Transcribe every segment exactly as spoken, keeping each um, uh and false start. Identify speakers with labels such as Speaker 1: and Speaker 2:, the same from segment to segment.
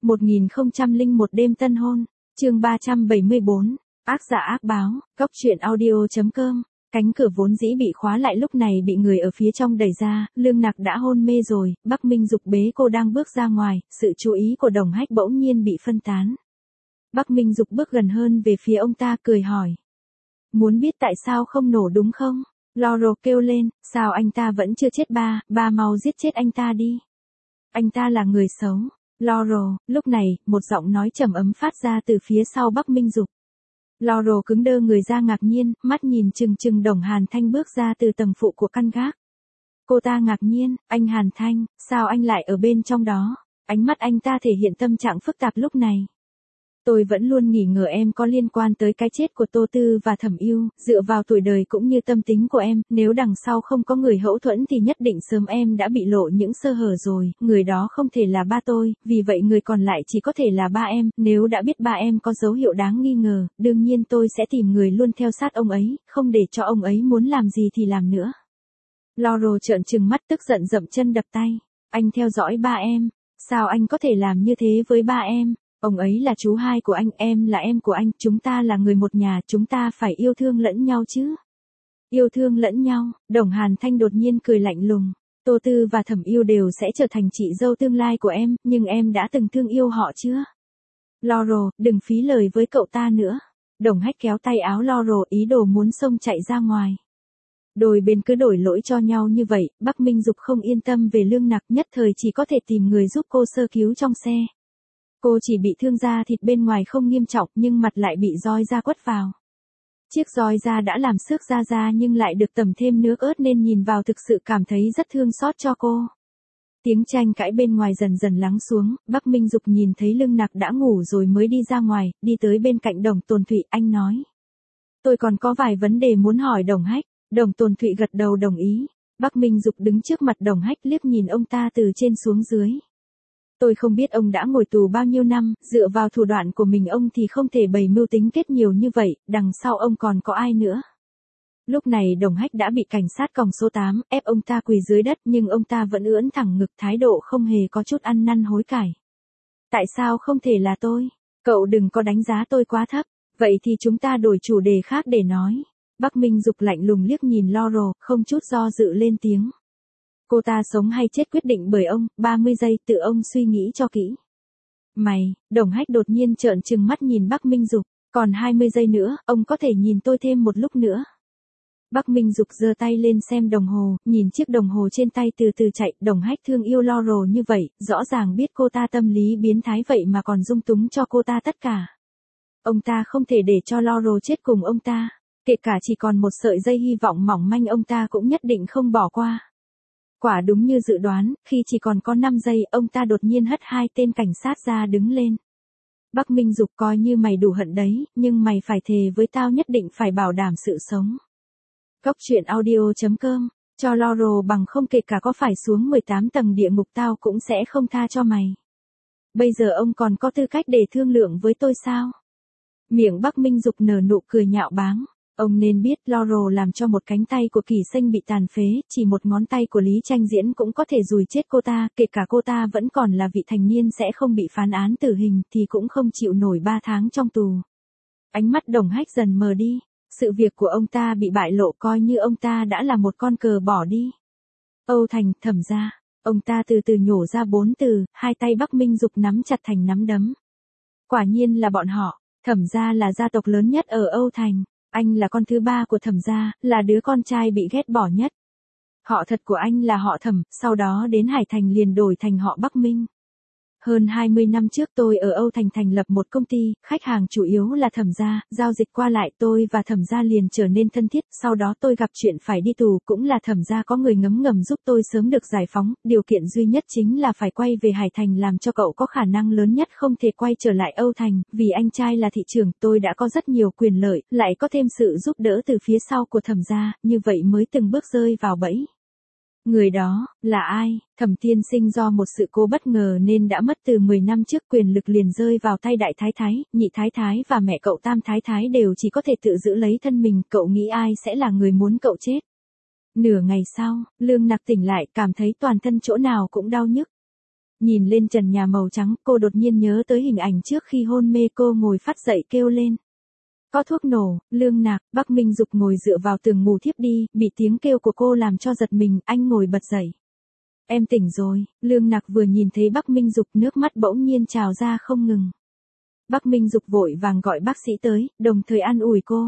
Speaker 1: một nghìn không trăm lẻ một đêm tân hôn, chương ba trăm bảy mươi bốn, ác giả ác báo, cốc truyện audio chấm com. Cánh cửa vốn dĩ bị khóa lại lúc này bị người ở phía trong đẩy ra, Lương Nặc đã hôn mê rồi, Bắc Minh Dục bế cô đang bước ra ngoài, sự chú ý của Đồng Hách bỗng nhiên bị phân tán. Bắc Minh Dục bước gần hơn về phía ông ta cười hỏi. Muốn biết tại sao không nổ đúng không? Laurel kêu lên, sao anh ta vẫn chưa chết ba, ba mau giết chết anh ta đi. Anh ta là người xấu. Laurel, lúc này, một giọng nói trầm ấm phát ra từ phía sau Bắc Minh Dục. Laurel cứng đơ người ra ngạc nhiên, mắt nhìn chừng chừng Đồng Hàn Thanh bước ra từ tầng phụ của căn gác. Cô ta ngạc nhiên, anh Hàn Thanh, sao anh lại ở bên trong đó? Ánh mắt anh ta thể hiện tâm trạng phức tạp lúc này. Tôi vẫn luôn nghi ngờ em có liên quan tới cái chết của Tô Tư và Thẩm Ưu, dựa vào tuổi đời cũng như tâm tính của em, nếu đằng sau không có người hậu thuẫn thì nhất định sớm em đã bị lộ những sơ hở rồi, người đó không thể là ba tôi, vì vậy người còn lại chỉ có thể là ba em, nếu đã biết ba em có dấu hiệu đáng nghi ngờ, đương nhiên tôi sẽ tìm người luôn theo sát ông ấy, không để cho ông ấy muốn làm gì thì làm nữa. Laurel trợn trừng mắt tức giận dậm chân đập tay, anh theo dõi ba em, sao anh có thể làm như thế với ba em? Ông ấy là chú hai của anh, em là em của anh, chúng ta là người một nhà, chúng ta phải yêu thương lẫn nhau chứ. Yêu thương lẫn nhau, Đồng Hàn Thanh đột nhiên cười lạnh lùng. Tô Tư và Thẩm Ưu đều sẽ trở thành chị dâu tương lai của em, nhưng em đã từng thương yêu họ chưa? Laurel, đừng phí lời với cậu ta nữa. Đồng Hách kéo tay áo Laurel ý đồ muốn xông chạy ra ngoài. Đôi bên cứ đổi lỗi cho nhau như vậy, Bắc Minh Dục không yên tâm về Lương Nặc nhất thời chỉ có thể tìm người giúp cô sơ cứu trong xe. Cô chỉ bị thương da thịt bên ngoài không nghiêm trọng nhưng mặt lại bị roi da quất vào. Chiếc roi da đã làm xước da da nhưng lại được tẩm thêm nước ớt nên nhìn vào thực sự cảm thấy rất thương xót cho cô. Tiếng tranh cãi bên ngoài dần dần lắng xuống, Bắc Minh Dục nhìn thấy Lương Nặc đã ngủ rồi mới đi ra ngoài, đi tới bên cạnh Đồng Tồn Thụy, anh nói. Tôi còn có vài vấn đề muốn hỏi Đồng Hách. Đồng Tồn Thụy gật đầu đồng ý. Bắc Minh Dục đứng trước mặt Đồng Hách liếc nhìn ông ta từ trên xuống dưới. Tôi không biết ông đã ngồi tù bao nhiêu năm, dựa vào thủ đoạn của mình ông thì không thể bày mưu tính kết nhiều như vậy, đằng sau ông còn có ai nữa. Lúc này Đồng Hách đã bị cảnh sát còng số tám, ép ông ta quỳ dưới đất nhưng ông ta vẫn ưỡn thẳng ngực thái độ không hề có chút ăn năn hối cải. Tại sao không thể là tôi? Cậu đừng có đánh giá tôi quá thấp, vậy thì chúng ta đổi chủ đề khác để nói. Bắc Minh Dục lạnh lùng liếc nhìn Laurel, không chút do dự lên tiếng. Cô ta sống hay chết quyết định bởi ông, ba mươi giây tự ông suy nghĩ cho kỹ. Mày, Đồng Hách đột nhiên trợn trừng mắt nhìn Bắc Minh Dục, còn hai mươi giây nữa, ông có thể nhìn tôi thêm một lúc nữa. Bắc Minh Dục giơ tay lên xem đồng hồ, nhìn chiếc đồng hồ trên tay từ từ chạy, Đồng Hách thương yêu Laurel như vậy, rõ ràng biết cô ta tâm lý biến thái vậy mà còn dung túng cho cô ta tất cả. Ông ta không thể để cho Laurel chết cùng ông ta, kể cả chỉ còn một sợi dây hy vọng mỏng manh ông ta cũng nhất định không bỏ qua. Quả đúng như dự đoán, khi chỉ còn có năm giây, ông ta đột nhiên hất hai tên cảnh sát ra đứng lên. Bắc Minh Dục coi như mày đủ hận đấy, nhưng mày phải thề với tao nhất định phải bảo đảm sự sống. Cốc truyện audio chấm com, cho Laurel bằng không kể cả có phải xuống mười tám tầng địa ngục tao cũng sẽ không tha cho mày. Bây giờ ông còn có tư cách để thương lượng với tôi sao? Miệng Bắc Minh Dục nở nụ cười nhạo báng. Ông nên biết Laurel làm cho một cánh tay của Kỳ Sinh bị tàn phế, chỉ một ngón tay của Lý Tranh Diễn cũng có thể dùi chết cô ta, kể cả cô ta vẫn còn là vị thành niên sẽ không bị phán án tử hình thì cũng không chịu nổi ba tháng trong tù. Ánh mắt Đồng Hách dần mờ đi, sự việc của ông ta bị bại lộ coi như ông ta đã là một con cờ bỏ đi. Âu Thành, Thẩm gia, ông ta từ từ nhổ ra bốn từ, hai tay Bắc Minh Dục nắm chặt thành nắm đấm. Quả nhiên là bọn họ, Thẩm gia là gia tộc lớn nhất ở Âu Thành. Anh là con thứ ba của Thẩm gia, là đứa con trai bị ghét bỏ nhất. Họ thật của anh là họ Thẩm, sau đó đến Hải Thành liền đổi thành họ Bắc Minh. Hơn hai mươi năm trước tôi ở Âu Thành thành lập một công ty, khách hàng chủ yếu là Thẩm gia, giao dịch qua lại tôi và Thẩm gia liền trở nên thân thiết, sau đó tôi gặp chuyện phải đi tù, cũng là Thẩm gia có người ngấm ngầm giúp tôi sớm được giải phóng, điều kiện duy nhất chính là phải quay về Hải Thành làm cho cậu có khả năng lớn nhất không thể quay trở lại Âu Thành, vì anh trai là thị trưởng, tôi đã có rất nhiều quyền lợi, lại có thêm sự giúp đỡ từ phía sau của Thẩm gia, như vậy mới từng bước rơi vào bẫy. Người đó, là ai? Thẩm Tiên Sinh do một sự cố bất ngờ nên đã mất từ mười năm trước, quyền lực liền rơi vào tay đại thái thái, nhị thái thái và mẹ cậu tam thái thái đều chỉ có thể tự giữ lấy thân mình, cậu nghĩ ai sẽ là người muốn cậu chết? Nửa ngày sau, Lương Nặc tỉnh lại cảm thấy toàn thân chỗ nào cũng đau nhức. Nhìn lên trần nhà màu trắng, cô đột nhiên nhớ tới hình ảnh trước khi hôn mê, cô ngồi phắt dậy kêu lên. Có thuốc nổ. Lương Nạc. Bắc Minh Dục ngồi dựa vào tường ngủ thiếp đi, bị tiếng kêu của cô làm cho giật mình, anh ngồi bật dậy. Em tỉnh rồi. Lương Nạc vừa nhìn thấy Bắc Minh Dục, nước mắt bỗng nhiên trào ra không ngừng. Bắc Minh Dục vội vàng gọi bác sĩ tới, đồng thời an ủi cô.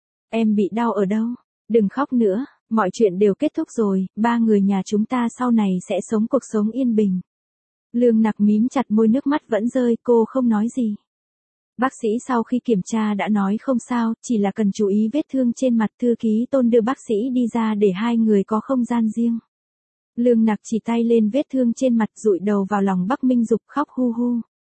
Speaker 1: Em bị đau ở đâu? Đừng khóc nữa, mọi chuyện đều kết thúc rồi, ba người nhà chúng ta sau này sẽ sống cuộc sống yên bình. Lương Nạc mím chặt môi, nước mắt vẫn rơi, cô không nói gì. Bác sĩ sau khi kiểm tra đã nói không sao, chỉ là cần chú ý vết thương trên mặt. Thư ký Tôn đưa bác sĩ đi ra để hai người có không gian riêng. Lương Nạc chỉ tay lên vết thương trên mặt, dụi đầu vào lòng Bắc Minh Dục khóc hu hu.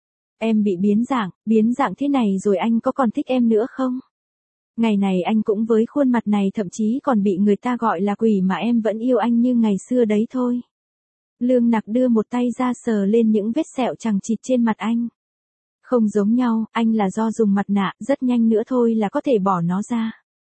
Speaker 1: Em bị biến dạng, biến dạng thế này rồi anh có còn thích em nữa không? Ngày này anh cũng với khuôn mặt này, thậm chí còn bị người ta gọi là quỷ mà em vẫn yêu anh như ngày xưa đấy thôi. Lương Nạc đưa một tay ra sờ lên những vết sẹo chằng chịt trên mặt anh. Không giống nhau, anh là do dùng mặt nạ, rất nhanh nữa thôi là có thể bỏ nó ra.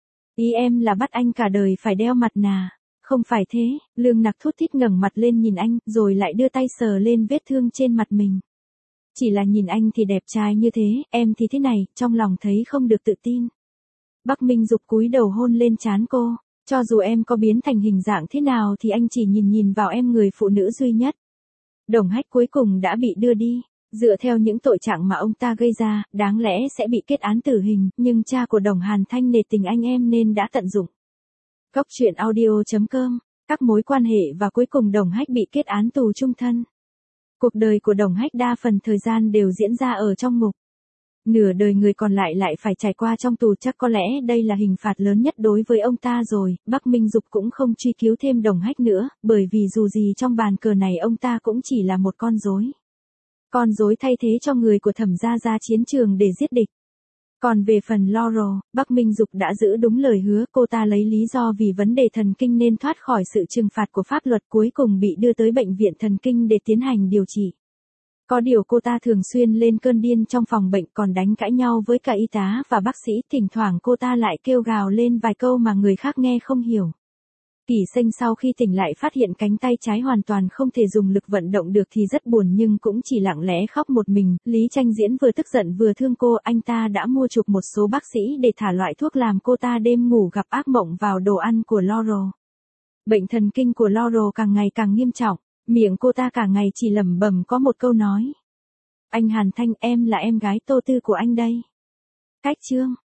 Speaker 1: Ý em là bắt anh cả đời phải đeo mặt nạ. Không phải thế. Lương Nạc thút thít ngẩng mặt lên nhìn anh, rồi lại đưa tay sờ lên vết thương trên mặt mình. Chỉ là nhìn anh thì đẹp trai như thế, em thì thế này, trong lòng thấy không được tự tin. Bắc Minh Dục cúi đầu hôn lên trán cô. Cho dù em có biến thành hình dạng thế nào thì anh chỉ nhìn nhìn vào em, người phụ nữ duy nhất. Đồng Hách cuối cùng đã bị đưa đi. Dựa theo những tội trạng mà ông ta gây ra, đáng lẽ sẽ bị kết án tử hình, nhưng cha của Đồng Hàn Thanh nể tình anh em nên đã tận dụng. Góc truyện audio chấm com. Các mối quan hệ và cuối cùng Đồng Hách bị kết án tù chung thân. Cuộc đời của Đồng Hách đa phần thời gian đều diễn ra ở trong ngục. Nửa đời người còn lại lại phải trải qua trong tù, chắc có lẽ đây là hình phạt lớn nhất đối với ông ta rồi. Bắc Minh Dục cũng không truy cứu thêm Đồng Hách nữa, bởi vì dù gì trong bàn cờ này ông ta cũng chỉ là một con rối. Con rối thay thế cho người của Thẩm gia ra chiến trường để giết địch. Còn về phần Laurel, Bắc Minh Dục đã giữ đúng lời hứa, cô ta lấy lý do vì vấn đề thần kinh nên thoát khỏi sự trừng phạt của pháp luật, cuối cùng bị đưa tới bệnh viện thần kinh để tiến hành điều trị. Có điều cô ta thường xuyên lên cơn điên trong phòng bệnh, còn đánh cãi nhau với cả y tá và bác sĩ, thỉnh thoảng cô ta lại kêu gào lên vài câu mà người khác nghe không hiểu. Kỳ Sinh sau khi tỉnh lại phát hiện cánh tay trái hoàn toàn không thể dùng lực vận động được thì rất buồn, nhưng cũng chỉ lặng lẽ khóc một mình. Lý Tranh Diễn vừa tức giận vừa thương cô, anh ta đã mua chuộc một số bác sĩ để thả loại thuốc làm cô ta đêm ngủ gặp ác mộng vào đồ ăn của Laurel. Bệnh thần kinh của Laurel càng ngày càng nghiêm trọng, miệng cô ta cả ngày chỉ lẩm bẩm có một câu nói. Anh Hàn Thanh, em là em gái Tô Tư của anh đây. Cách chương